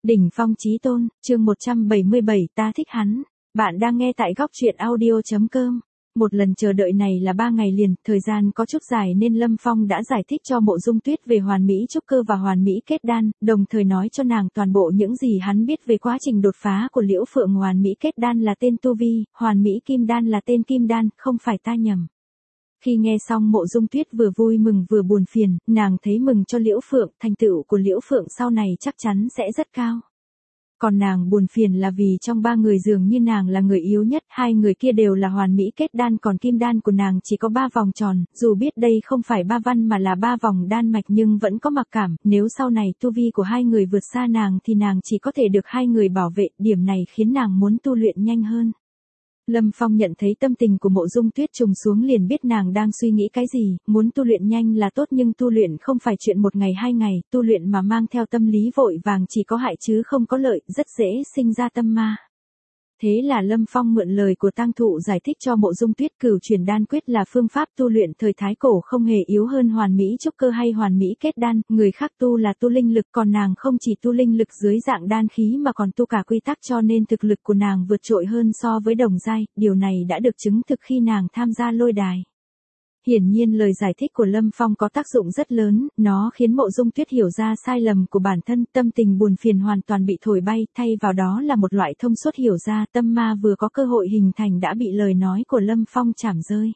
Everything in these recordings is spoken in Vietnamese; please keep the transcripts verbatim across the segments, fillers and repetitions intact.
Đỉnh phong chí tôn, chương một trăm bảy mươi bảy, ta thích hắn. Bạn đang nghe tại góc truyện audio chấm com. Một lần chờ đợi này là ba ngày liền, thời gian có chút dài nên Lâm Phong đã giải thích cho Mộ Dung Tuyết về Hoàn Mỹ trúc cơ và Hoàn Mỹ kết đan, đồng thời nói cho nàng toàn bộ những gì hắn biết về quá trình đột phá của Liễu Phượng. Hoàn Mỹ kết đan là tên tu vi, Hoàn Mỹ kim đan là tên kim đan, không phải ta nhầm. Khi nghe xong Mộ Dung Tuyết vừa vui mừng vừa buồn phiền, nàng thấy mừng cho Liễu Phượng, thành tựu của Liễu Phượng sau này chắc chắn sẽ rất cao. Còn nàng buồn phiền là vì trong ba người dường như nàng là người yếu nhất, hai người kia đều là Hoàn Mỹ kết đan, còn kim đan của nàng chỉ có ba vòng tròn, dù biết đây không phải ba văn mà là ba vòng đan mạch nhưng vẫn có mặc cảm, nếu sau này tu vi của hai người vượt xa nàng thì nàng chỉ có thể được hai người bảo vệ, điểm này khiến nàng muốn tu luyện nhanh hơn. Lâm Phong nhận thấy tâm tình của Mộ Dung Tuyết trùng xuống liền biết nàng đang suy nghĩ cái gì, muốn tu luyện nhanh là tốt nhưng tu luyện không phải chuyện một ngày hai ngày, tu luyện mà mang theo tâm lý vội vàng chỉ có hại chứ không có lợi, rất dễ sinh ra tâm ma. Thế là Lâm Phong mượn lời của Tang Thụ giải thích cho Mộ Dung Tuyết cửu chuyển đan quyết là phương pháp tu luyện thời thái cổ không hề yếu hơn Hoàn Mỹ trúc cơ hay Hoàn Mỹ kết đan, người khác tu là tu linh lực còn nàng không chỉ tu linh lực dưới dạng đan khí mà còn tu cả quy tắc, cho nên thực lực của nàng vượt trội hơn so với đồng giai, điều này đã được chứng thực khi nàng tham gia lôi đài. Hiển nhiên lời giải thích của Lâm Phong có tác dụng rất lớn, nó khiến Mộ Dung Tuyết hiểu ra sai lầm của bản thân, tâm tình buồn phiền hoàn toàn bị thổi bay, thay vào đó là một loại thông suốt hiểu ra tâm ma vừa có cơ hội hình thành đã bị lời nói của Lâm Phong chảm rơi.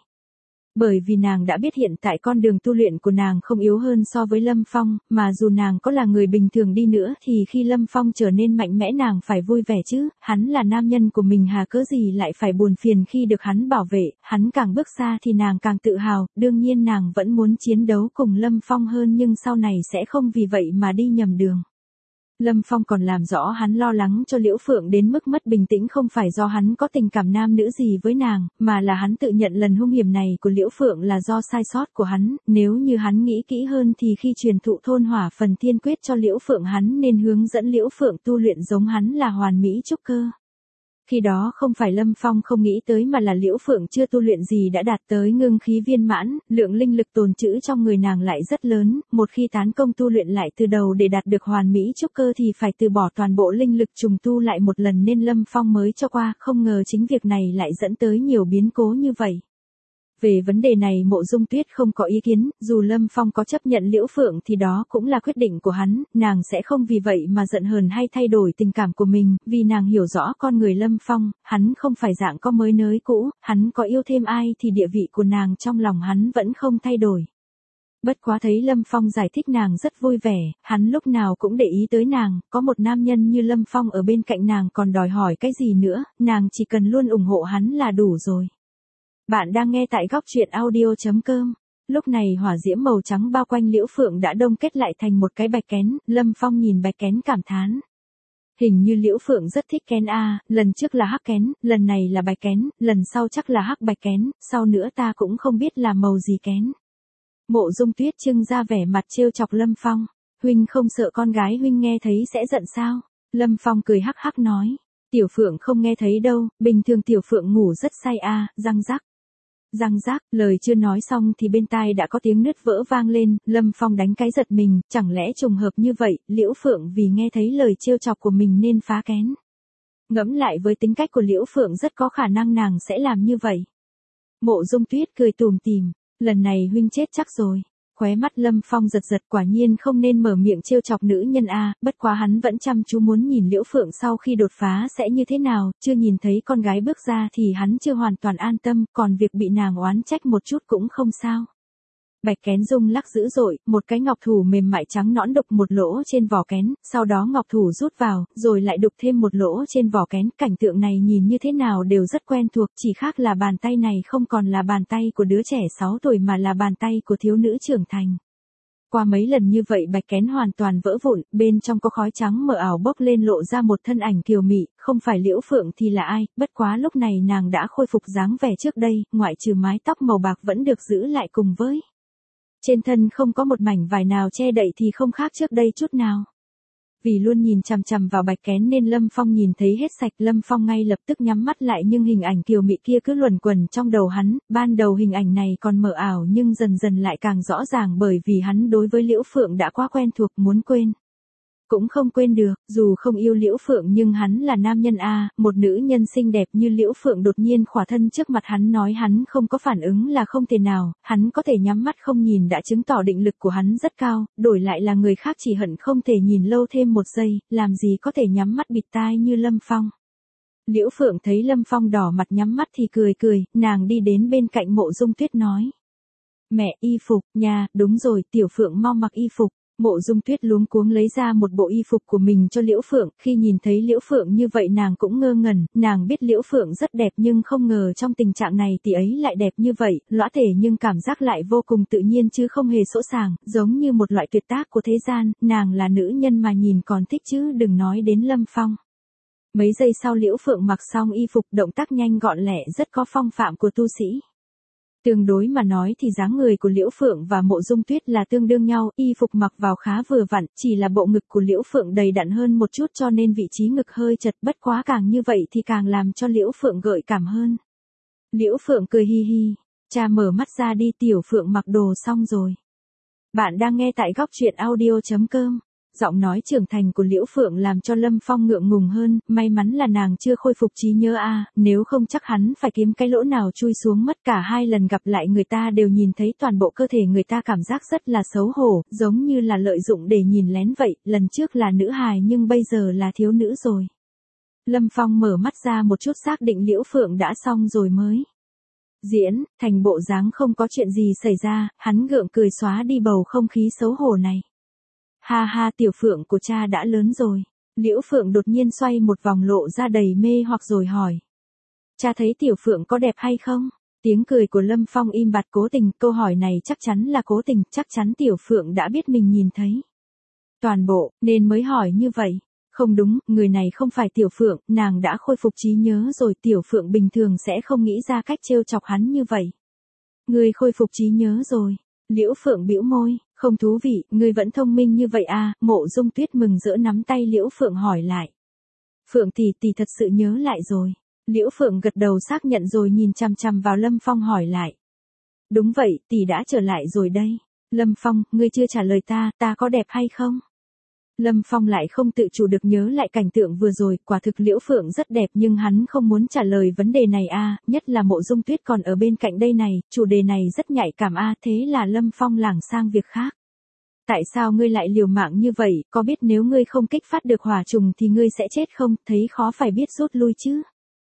Bởi vì nàng đã biết hiện tại con đường tu luyện của nàng không yếu hơn so với Lâm Phong, mà dù nàng có là người bình thường đi nữa thì khi Lâm Phong trở nên mạnh mẽ nàng phải vui vẻ chứ, hắn là nam nhân của mình hà cớ gì lại phải buồn phiền khi được hắn bảo vệ, hắn càng bước xa thì nàng càng tự hào, đương nhiên nàng vẫn muốn chiến đấu cùng Lâm Phong hơn nhưng sau này sẽ không vì vậy mà đi nhầm đường. Lâm Phong còn làm rõ hắn lo lắng cho Liễu Phượng đến mức mất bình tĩnh không phải do hắn có tình cảm nam nữ gì với nàng, mà là hắn tự nhận lần hung hiểm này của Liễu Phượng là do sai sót của hắn, nếu như hắn nghĩ kỹ hơn thì khi truyền thụ thôn hỏa phần thiên quyết cho Liễu Phượng hắn nên hướng dẫn Liễu Phượng tu luyện giống hắn là Hoàn Mỹ trúc cơ. Khi đó không phải Lâm Phong không nghĩ tới mà là Liễu Phượng chưa tu luyện gì đã đạt tới ngưng khí viên mãn, lượng linh lực tồn trữ trong người nàng lại rất lớn, một khi tán công tu luyện lại từ đầu để đạt được Hoàn Mỹ trúc cơ thì phải từ bỏ toàn bộ linh lực trùng tu lại một lần nên Lâm Phong mới cho qua, không ngờ chính việc này lại dẫn tới nhiều biến cố như vậy. Về vấn đề này Mộ Dung Tuyết không có ý kiến, dù Lâm Phong có chấp nhận Liễu Phượng thì đó cũng là quyết định của hắn, nàng sẽ không vì vậy mà giận hờn hay thay đổi tình cảm của mình, vì nàng hiểu rõ con người Lâm Phong, hắn không phải dạng có mới nới cũ, hắn có yêu thêm ai thì địa vị của nàng trong lòng hắn vẫn không thay đổi. Bất quá thấy Lâm Phong giải thích nàng rất vui vẻ, hắn lúc nào cũng để ý tới nàng, có một nam nhân như Lâm Phong ở bên cạnh nàng còn đòi hỏi cái gì nữa, nàng chỉ cần luôn ủng hộ hắn là đủ rồi. Bạn đang nghe tại góc truyện audio chấm com. Lúc này hỏa diễm màu trắng bao quanh Liễu Phượng đã đông kết lại thành một cái bạch kén, Lâm Phong nhìn bạch kén cảm thán. Hình như Liễu Phượng rất thích kén a, lần trước là hắc kén, lần này là bạch kén, lần sau chắc là hắc bạch kén, sau nữa ta cũng không biết là màu gì kén. Mộ Dung Tuyết trưng ra vẻ mặt trêu chọc Lâm Phong. Huynh không sợ con gái huynh nghe thấy sẽ giận sao? Lâm Phong cười hắc hắc nói. Tiểu Phượng không nghe thấy đâu, bình thường Tiểu Phượng ngủ rất say a, răng rắc. Răng rác, lời chưa nói xong thì bên tai đã có tiếng nứt vỡ vang lên, Lâm Phong đánh cái giật mình, chẳng lẽ trùng hợp như vậy, Liễu Phượng vì nghe thấy lời trêu chọc của mình nên phá kén. Ngẫm lại với tính cách của Liễu Phượng rất có khả năng nàng sẽ làm như vậy. Mộ Dung Tuyết cười tủm tỉm, lần này huynh chết chắc rồi. Khóe mắt Lâm Phong giật giật, quả nhiên không nên mở miệng trêu chọc nữ nhân a, bất quá hắn vẫn chăm chú muốn nhìn Liễu Phượng sau khi đột phá sẽ như thế nào, chưa nhìn thấy con gái bước ra thì hắn chưa hoàn toàn an tâm, còn việc bị nàng oán trách một chút cũng không sao. Bạch kén rung lắc dữ dội, một cái ngọc thủ mềm mại trắng nõn đục một lỗ trên vỏ kén, sau đó ngọc thủ rút vào, rồi lại đục thêm một lỗ trên vỏ kén, cảnh tượng này nhìn như thế nào đều rất quen thuộc, chỉ khác là bàn tay này không còn là bàn tay của đứa trẻ sáu tuổi mà là bàn tay của thiếu nữ trưởng thành. Qua mấy lần như vậy bạch kén hoàn toàn vỡ vụn, bên trong có khói trắng mờ ảo bốc lên lộ ra một thân ảnh kiều mị, không phải Liễu Phượng thì là ai, bất quá lúc này nàng đã khôi phục dáng vẻ trước đây, ngoại trừ mái tóc màu bạc vẫn được giữ lại cùng với. Trên thân không có một mảnh vải nào che đậy thì không khác trước đây chút nào. Vì luôn nhìn chằm chằm vào bạch kén nên Lâm Phong nhìn thấy hết sạch, Lâm Phong ngay lập tức nhắm mắt lại nhưng hình ảnh kiều mị kia cứ luẩn quẩn trong đầu hắn, ban đầu hình ảnh này còn mờ ảo nhưng dần dần lại càng rõ ràng bởi vì hắn đối với Liễu Phượng đã quá quen thuộc muốn quên. cũng không quên được, dù không yêu Liễu Phượng nhưng hắn là nam nhân a, một nữ nhân xinh đẹp như Liễu Phượng đột nhiên khỏa thân trước mặt hắn nói hắn không có phản ứng là không thể nào, hắn có thể nhắm mắt không nhìn đã chứng tỏ định lực của hắn rất cao, đổi lại là người khác chỉ hận không thể nhìn lâu thêm một giây, làm gì có thể nhắm mắt bịt tai như Lâm Phong. Liễu Phượng thấy Lâm Phong đỏ mặt nhắm mắt thì cười cười, nàng đi đến bên cạnh Mộ Dung Tuyết nói. Mẹ, y phục, nha, đúng rồi, Tiểu Phượng mau mặc y phục. Mộ Dung Tuyết luống cuống lấy ra một bộ y phục của mình cho Liễu Phượng, khi nhìn thấy Liễu Phượng như vậy nàng cũng ngơ ngẩn, nàng biết Liễu Phượng rất đẹp nhưng không ngờ trong tình trạng này tỷ ấy lại đẹp như vậy, lõa thể nhưng cảm giác lại vô cùng tự nhiên chứ không hề sỗ sàng, giống như một loại tuyệt tác của thế gian, nàng là nữ nhân mà nhìn còn thích chứ đừng nói đến Lâm Phong. Mấy giây sau Liễu Phượng mặc xong y phục động tác nhanh gọn lẹ rất có phong phạm của tu sĩ. Tương đối mà nói thì dáng người của Liễu Phượng và Mộ Dung Tuyết là tương đương nhau, y phục mặc vào khá vừa vặn, chỉ là bộ ngực của Liễu Phượng đầy đặn hơn một chút cho nên vị trí ngực hơi chật, bất quá càng như vậy thì càng làm cho Liễu Phượng gợi cảm hơn. Liễu Phượng cười hi hi, cha mở mắt ra đi, Tiểu Phượng mặc đồ xong rồi. Bạn đang nghe tại góc truyện audio chấm com. Giọng nói trưởng thành của Liễu Phượng làm cho Lâm Phong ngượng ngùng hơn, may mắn là nàng chưa khôi phục trí nhớ a, nếu không chắc hắn phải kiếm cái lỗ nào chui xuống mất. Cả hai lần gặp lại người ta đều nhìn thấy toàn bộ cơ thể người ta, cảm giác rất là xấu hổ, giống như là lợi dụng để nhìn lén vậy, lần trước là nữ hài nhưng bây giờ là thiếu nữ rồi. Lâm Phong mở mắt ra một chút xác định Liễu Phượng đã xong rồi mới diễn, thành bộ dáng không có chuyện gì xảy ra, hắn gượng cười xóa đi bầu không khí xấu hổ này. Ha ha, Tiểu Phượng của cha đã lớn rồi. Liễu Phượng đột nhiên xoay một vòng lộ ra đầy mê hoặc rồi hỏi. Cha thấy Tiểu Phượng có đẹp hay không? Tiếng cười của Lâm Phong im bặt, cố tình, câu hỏi này chắc chắn là cố tình, chắc chắn Tiểu Phượng đã biết mình nhìn thấy toàn bộ, nên mới hỏi như vậy. Không đúng, người này không phải Tiểu Phượng, nàng đã khôi phục trí nhớ rồi, Tiểu Phượng bình thường sẽ không nghĩ ra cách trêu chọc hắn như vậy. Người khôi phục trí nhớ rồi. Liễu Phượng bĩu môi, không thú vị, ngươi vẫn thông minh như vậy à, Mộ Dung Tuyết mừng rỡ nắm tay Liễu Phượng hỏi lại. Phượng tỷ tỷ thật sự nhớ lại rồi. Liễu Phượng gật đầu xác nhận rồi nhìn chằm chằm vào Lâm Phong hỏi lại. Đúng vậy, tỷ đã trở lại rồi đây. Lâm Phong, ngươi chưa trả lời ta, ta có đẹp hay không? Lâm Phong lại không tự chủ được nhớ lại cảnh tượng vừa rồi, quả thực Liễu Phượng rất đẹp nhưng hắn không muốn trả lời vấn đề này a, nhất là Mộ Dung Tuyết còn ở bên cạnh đây này, chủ đề này rất nhạy cảm a, thế là Lâm Phong lảng sang việc khác. Tại sao ngươi lại liều mạng như vậy, có biết nếu ngươi không kích phát được hỏa trùng thì ngươi sẽ chết không, thấy khó phải biết rút lui chứ.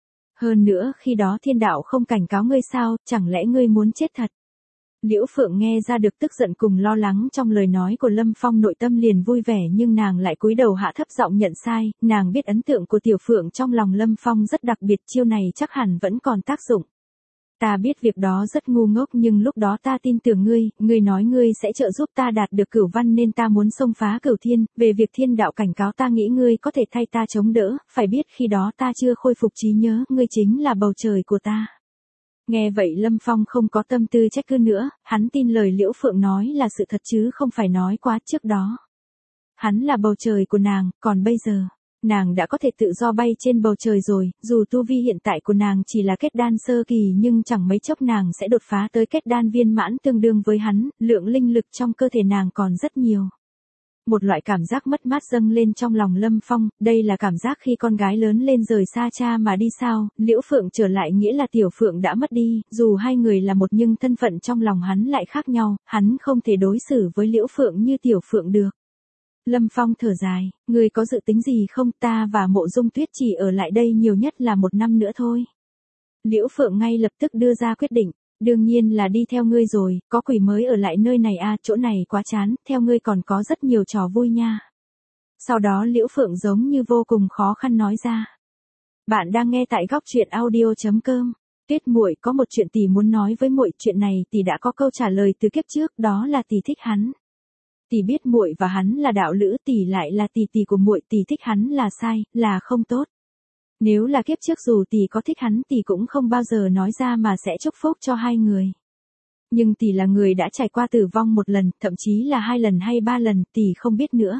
Hơn nữa khi đó thiên đạo không cảnh cáo ngươi sao, chẳng lẽ ngươi muốn chết thật. Liễu Phượng nghe ra được tức giận cùng lo lắng trong lời nói của Lâm Phong, nội tâm liền vui vẻ nhưng nàng lại cúi đầu hạ thấp giọng nhận sai, nàng biết ấn tượng của Tiểu Phượng trong lòng Lâm Phong rất đặc biệt, chiêu này chắc hẳn vẫn còn tác dụng. Ta biết việc đó rất ngu ngốc nhưng lúc đó ta tin tưởng ngươi, ngươi nói ngươi sẽ trợ giúp ta đạt được cửu văn nên ta muốn xông phá cửu thiên, về việc thiên đạo cảnh cáo ta nghĩ ngươi có thể thay ta chống đỡ, phải biết khi đó ta chưa khôi phục trí nhớ, ngươi chính là bầu trời của ta. Nghe vậy Lâm Phong không có tâm tư trách cứ nữa, hắn tin lời Liễu Phượng nói là sự thật chứ không phải nói quá trước đó. Hắn là bầu trời của nàng, còn bây giờ, nàng đã có thể tự do bay trên bầu trời rồi, dù tu vi hiện tại của nàng chỉ là kết đan sơ kỳ nhưng chẳng mấy chốc nàng sẽ đột phá tới kết đan viên mãn tương đương với hắn, lượng linh lực trong cơ thể nàng còn rất nhiều. Một loại cảm giác mất mát dâng lên trong lòng Lâm Phong, đây là cảm giác khi con gái lớn lên rời xa cha mà đi sao, Liễu Phượng trở lại nghĩa là Tiểu Phượng đã mất đi, dù hai người là một nhưng thân phận trong lòng hắn lại khác nhau, hắn không thể đối xử với Liễu Phượng như Tiểu Phượng được. Lâm Phong thở dài, người có dự tính gì không, ta và Mộ Dung Tuyết chỉ ở lại đây nhiều nhất là một năm nữa thôi. Liễu Phượng ngay lập tức đưa ra quyết định. Đương nhiên là đi theo ngươi rồi, có quỷ mới ở lại nơi này à, chỗ này quá chán, theo ngươi còn có rất nhiều trò vui nha. Sau đó Liễu Phượng giống như vô cùng khó khăn nói ra. Bạn đang nghe tại góc truyện audio chấm com. Tuyết muội có một chuyện tỷ muốn nói với muội, chuyện này tỷ đã có câu trả lời từ kiếp trước, đó là tỷ thích hắn. Tỷ biết muội và hắn là đạo lữ, tỷ lại là tỷ tỷ của muội, tỷ thích hắn là sai, là không tốt. Nếu là kiếp trước dù tỷ có thích hắn tỷ cũng không bao giờ nói ra mà sẽ chúc phúc cho hai người. Nhưng tỷ là người đã trải qua tử vong một lần, thậm chí là hai lần hay ba lần, tỷ không biết nữa.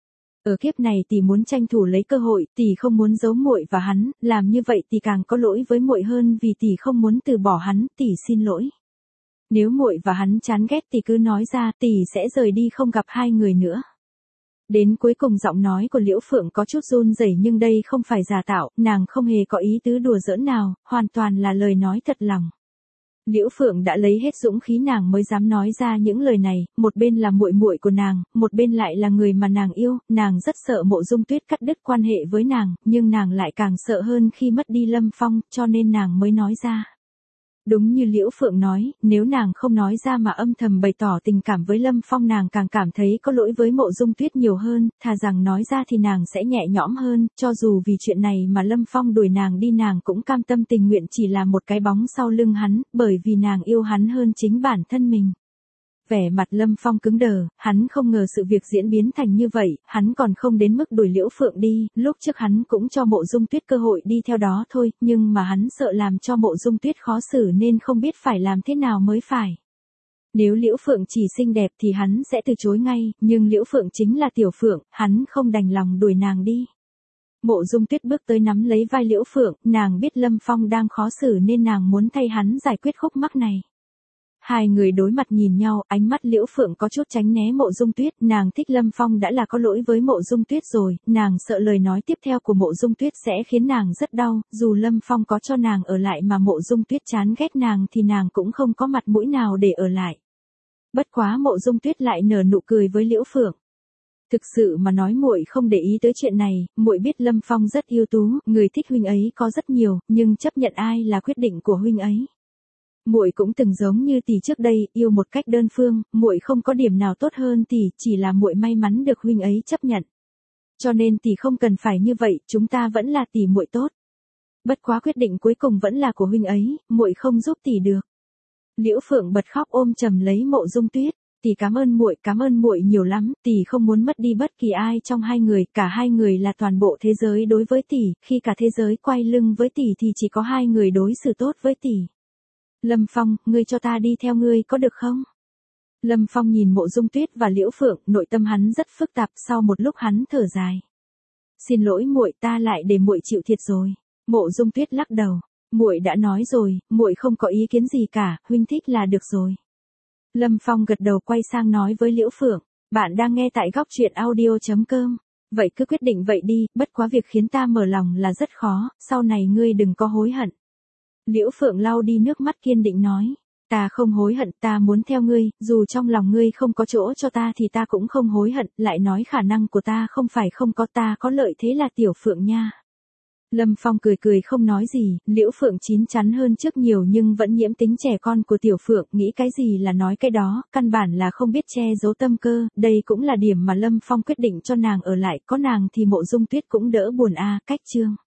Ở kiếp này tỷ muốn tranh thủ lấy cơ hội, tỷ không muốn giấu muội và hắn, làm như vậy tỷ càng có lỗi với muội hơn vì tỷ không muốn từ bỏ hắn, tỷ xin lỗi. Nếu muội và hắn chán ghét tỷ cứ nói ra, tỷ sẽ rời đi không gặp hai người nữa. Đến cuối cùng giọng nói của Liễu Phượng có chút run rẩy nhưng đây không phải giả tạo, nàng không hề có ý tứ đùa giỡn nào, hoàn toàn là lời nói thật lòng. Liễu Phượng đã lấy hết dũng khí nàng mới dám nói ra những lời này, một bên là muội muội của nàng, một bên lại là người mà nàng yêu, nàng rất sợ Mộ Dung Tuyết cắt đứt quan hệ với nàng, nhưng nàng lại càng sợ hơn khi mất đi Lâm Phong, cho nên nàng mới nói ra. Đúng như Liễu Phượng nói, nếu nàng không nói ra mà âm thầm bày tỏ tình cảm với Lâm Phong nàng càng cảm thấy có lỗi với Mộ Dung Tuyết nhiều hơn, thà rằng nói ra thì nàng sẽ nhẹ nhõm hơn, cho dù vì chuyện này mà Lâm Phong đuổi nàng đi nàng cũng cam tâm tình nguyện chỉ là một cái bóng sau lưng hắn, bởi vì nàng yêu hắn hơn chính bản thân mình. Vẻ mặt Lâm Phong cứng đờ, hắn không ngờ sự việc diễn biến thành như vậy, hắn còn không đến mức đuổi Liễu Phượng đi, lúc trước hắn cũng cho Mộ Dung Tuyết cơ hội đi theo đó thôi, nhưng mà hắn sợ làm cho Mộ Dung Tuyết khó xử nên không biết phải làm thế nào mới phải. Nếu Liễu Phượng chỉ xinh đẹp thì hắn sẽ từ chối ngay, nhưng Liễu Phượng chính là Tiểu Phượng, hắn không đành lòng đuổi nàng đi. Mộ Dung Tuyết bước tới nắm lấy vai Liễu Phượng, nàng biết Lâm Phong đang khó xử nên nàng muốn thay hắn giải quyết khúc mắc này. Hai người đối mặt nhìn nhau, ánh mắt Liễu Phượng có chút tránh né Mộ Dung Tuyết, nàng thích Lâm Phong đã là có lỗi với Mộ Dung Tuyết rồi, nàng sợ lời nói tiếp theo của Mộ Dung Tuyết sẽ khiến nàng rất đau, dù Lâm Phong có cho nàng ở lại mà Mộ Dung Tuyết chán ghét nàng thì nàng cũng không có mặt mũi nào để ở lại. Bất quá Mộ Dung Tuyết lại nở nụ cười với Liễu Phượng. Thực sự mà nói muội không để ý tới chuyện này, muội biết Lâm Phong rất ưu tú, người thích huynh ấy có rất nhiều, nhưng chấp nhận ai là quyết định của huynh ấy. Muội cũng từng giống như tỷ trước đây, yêu một cách đơn phương, muội không có điểm nào tốt hơn tỷ, chỉ là muội may mắn được huynh ấy chấp nhận. Cho nên tỷ không cần phải như vậy, chúng ta vẫn là tỷ muội tốt. Bất quá quyết định cuối cùng vẫn là của huynh ấy, muội không giúp tỷ được. Liễu Phượng bật khóc ôm chầm lấy Mộ Dung Tuyết, tỷ cảm ơn muội, cảm ơn muội nhiều lắm, tỷ không muốn mất đi bất kỳ ai trong hai người, cả hai người là toàn bộ thế giới đối với tỷ, khi cả thế giới quay lưng với tỷ thì chỉ có hai người đối xử tốt với tỷ. Lâm Phong, ngươi cho ta đi theo ngươi có được không? Lâm Phong nhìn Mộ Dung Tuyết và Liễu Phượng, nội tâm hắn rất phức tạp, sau một lúc hắn thở dài. Xin lỗi muội, ta lại để muội chịu thiệt rồi. Mộ Dung Tuyết lắc đầu, muội đã nói rồi, muội không có ý kiến gì cả, huynh thích là được rồi. Lâm Phong gật đầu quay sang nói với Liễu Phượng, bạn đang nghe tại góc truyện audio chấm com. Vậy cứ quyết định vậy đi, bất quá việc khiến ta mở lòng là rất khó, sau này ngươi đừng có hối hận. Liễu Phượng lau đi nước mắt kiên định nói, ta không hối hận, ta muốn theo ngươi, dù trong lòng ngươi không có chỗ cho ta thì ta cũng không hối hận, lại nói khả năng của ta không phải không có, ta có lợi thế là Tiểu Phượng nha. Lâm Phong cười cười không nói gì, Liễu Phượng chín chắn hơn trước nhiều nhưng vẫn nhiễm tính trẻ con của Tiểu Phượng, nghĩ cái gì là nói cái đó, căn bản là không biết che giấu tâm cơ, đây cũng là điểm mà Lâm Phong quyết định cho nàng ở lại, có nàng thì Mộ Dung Tuyết cũng đỡ buồn a. Cách chương